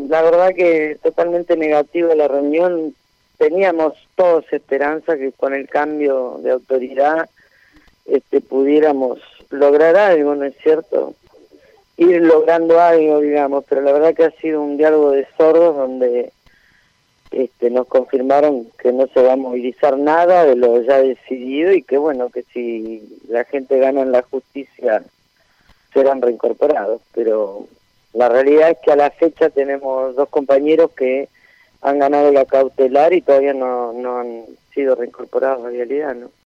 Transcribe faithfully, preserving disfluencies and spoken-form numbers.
la verdad que totalmente negativa la reunión. Teníamos todos esperanza que con el cambio de autoridad este, pudiéramos lograr algo, ¿no es cierto? Ir logrando algo, digamos, pero la verdad que ha sido un diálogo de sordos donde este, nos confirmaron que no se va a movilizar nada de lo ya decidido y que bueno, que si la gente gana en la justicia serán reincorporados, pero la realidad es que a la fecha tenemos dos compañeros que han ganado la cautelar y todavía no, no han sido reincorporados a realidad, ¿no?